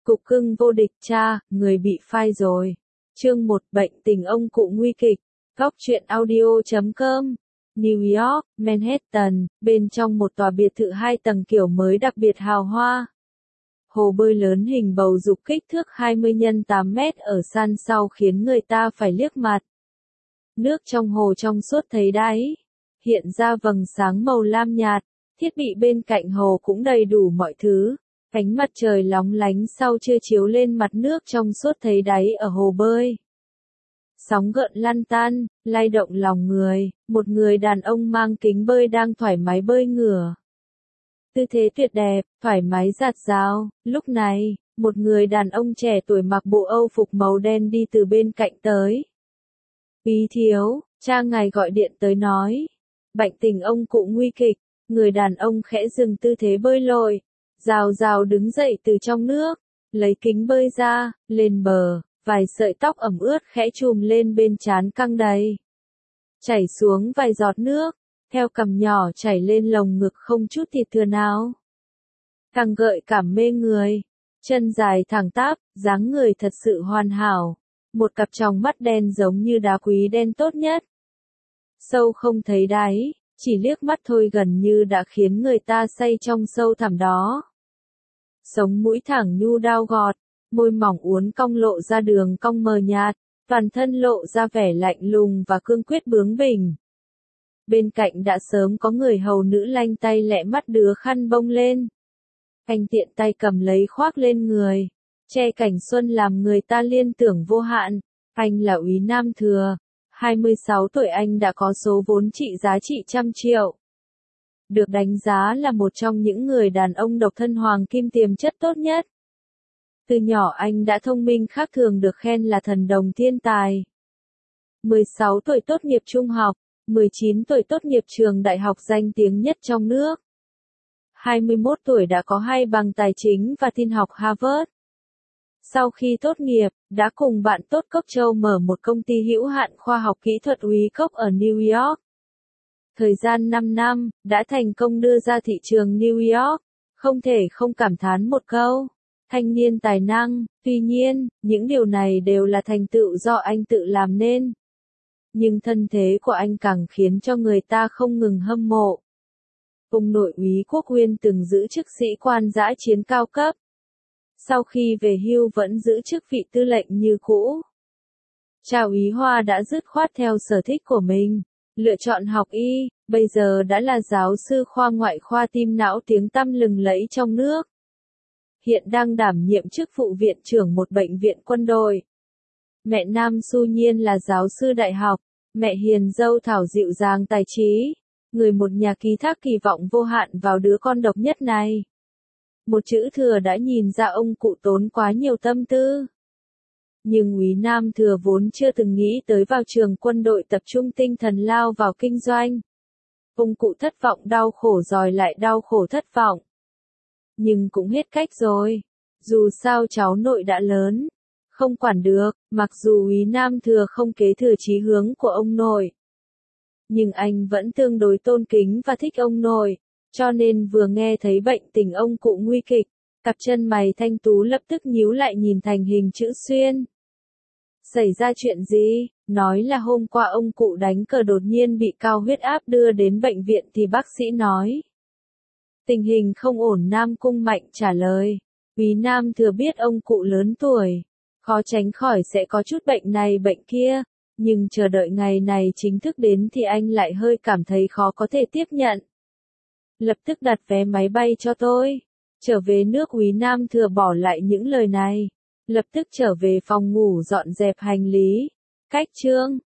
Cục cưng vô địch cha, người bị phai rồi. Chương 1 bệnh tình ông cụ nguy kịch. Góc truyện audio.com. New York, Manhattan, bên trong một tòa biệt thự 2 tầng kiểu mới đặc biệt hào hoa. Hồ bơi lớn hình bầu dục kích thước 20 x 8 mét ở sàn sau khiến người ta phải liếc mặt. Nước trong hồ trong suốt thấy đáy. Hiện ra vầng sáng màu lam nhạt. Thiết bị bên cạnh hồ cũng đầy đủ mọi thứ. Ánh mặt trời lóng lánh sau trưa chiếu lên mặt nước trong suốt thấy đáy ở hồ bơi. Sóng gợn lăn tăn, lay động lòng người, một người đàn ông mang kính bơi đang thoải mái bơi ngửa. Tư thế tuyệt đẹp, thoải mái dạt dào, lúc này, một người đàn ông trẻ tuổi mặc bộ âu phục màu đen đi từ bên cạnh tới. Úy thiếu, cha ngài gọi điện tới nói. Bệnh tình ông cụ nguy kịch, người đàn ông khẽ dừng tư thế bơi lội. Rào rào đứng dậy từ trong nước, lấy kính bơi ra, lên bờ, vài sợi tóc ẩm ướt khẽ chùm lên bên trán căng đầy. Chảy xuống vài giọt nước, theo cằm nhỏ chảy lên lồng ngực không chút thịt thừa nào. Càng gợi cảm mê người, chân dài thẳng tắp, dáng người thật sự hoàn hảo, một cặp tròng mắt đen giống như đá quý đen tốt nhất. Sâu không thấy đáy, chỉ liếc mắt thôi gần như đã khiến người ta say trong sâu thẳm đó. Sống mũi thẳng nhu đao gọt, môi mỏng uốn cong lộ ra đường cong mờ nhạt, toàn thân lộ ra vẻ lạnh lùng và cương quyết bướng bỉnh. Bên cạnh đã sớm có người hầu nữ lanh tay lẹ mắt đứa khăn bông lên. Anh tiện tay cầm lấy khoác lên người, che cảnh xuân làm người ta liên tưởng vô hạn. Anh là Úy Nam Thừa, 26 tuổi anh đã có số vốn trị giá trị trăm triệu. Được đánh giá là một trong những người đàn ông độc thân hoàng kim tiềm chất tốt nhất. Từ nhỏ anh đã thông minh khác thường được khen là thần đồng thiên tài. 16 tuổi tốt nghiệp trung học, 19 tuổi tốt nghiệp trường đại học danh tiếng nhất trong nước. 21 tuổi đã có 2 bằng tài chính và tin học Harvard. Sau khi tốt nghiệp, đã cùng bạn tốt Cốc Châu mở một công ty hữu hạn khoa học kỹ thuật Úy Cốc ở New York. Thời gian 5 năm, đã thành công đưa ra thị trường New York, không thể không cảm thán một câu. Thanh niên tài năng, tuy nhiên, những điều này đều là thành tựu do anh tự làm nên. Nhưng thân thế của anh càng khiến cho người ta không ngừng hâm mộ. Ông nội Úy Quốc Huyên từng giữ chức sĩ quan dã chiến cao cấp. Sau khi về hưu vẫn giữ chức vị tư lệnh như cũ. Cha Úy Hoa đã dứt khoát theo sở thích của mình, lựa chọn học y, bây giờ đã là giáo sư khoa ngoại khoa tim não tiếng tăm lừng lẫy trong nước. Hiện đang đảm nhiệm chức vụ viện trưởng một bệnh viện quân đội. Mẹ Nam Xu Nhiên là giáo sư đại học, mẹ hiền dâu Thảo dịu dàng tài trí, người một nhà ký thác kỳ vọng vô hạn vào đứa con độc nhất này. Một chữ Thừa đã nhìn ra ông cụ tốn quá nhiều tâm tư. Nhưng Úy Nam Thừa vốn chưa từng nghĩ tới vào trường quân đội tập trung tinh thần lao vào kinh doanh. Ông cụ thất vọng đau khổ rồi lại đau khổ thất vọng. Nhưng cũng hết cách rồi. Dù sao cháu nội đã lớn. Không quản được, mặc dù Úy Nam Thừa không kế thừa chí hướng của ông nội. Nhưng anh vẫn tương đối tôn kính và thích ông nội. Cho nên vừa nghe thấy bệnh tình ông cụ nguy kịch, cặp chân mày thanh tú lập tức nhíu lại nhìn thành hình chữ xuyên. Xảy ra chuyện gì? Nói là hôm qua ông cụ đánh cờ đột nhiên bị cao huyết áp đưa đến bệnh viện thì bác sĩ nói. Tình hình không ổn. Nam Cung Mạnh trả lời. Úy Nam Thừa biết ông cụ lớn tuổi, khó tránh khỏi sẽ có chút bệnh này bệnh kia, nhưng chờ đợi ngày này chính thức đến thì anh lại hơi cảm thấy khó có thể tiếp nhận. Lập tức đặt vé máy bay cho tôi. Trở về nước. Úy Nam Thừa bỏ lại những lời này. Lập tức trở về phòng ngủ dọn dẹp hành lý. Cách chương.